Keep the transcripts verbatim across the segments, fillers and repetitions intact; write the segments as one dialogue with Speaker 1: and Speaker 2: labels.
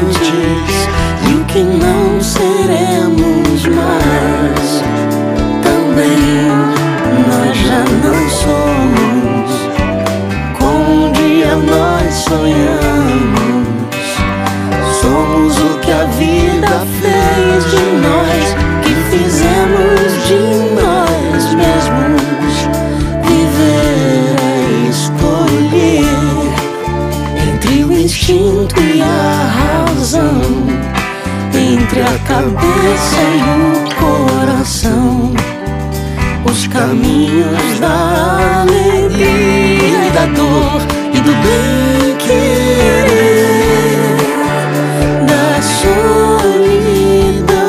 Speaker 1: antes e o que não seremos mais. Também nós já não somos como um dia nós sonhamos. Somos o que a vida fez de nós, que fizemos de nós mesmos. Viver é escolher entre o instinto e a razão, entre a cabeça e o coração, os caminhos da alegria e da dor e do bem querer, da solidão.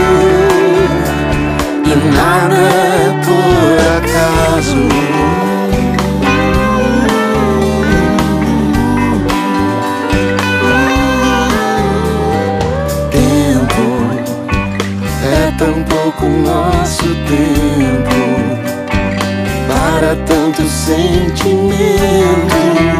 Speaker 1: E nada é por acaso. É tão pouco nosso tempo para tanto sentimento.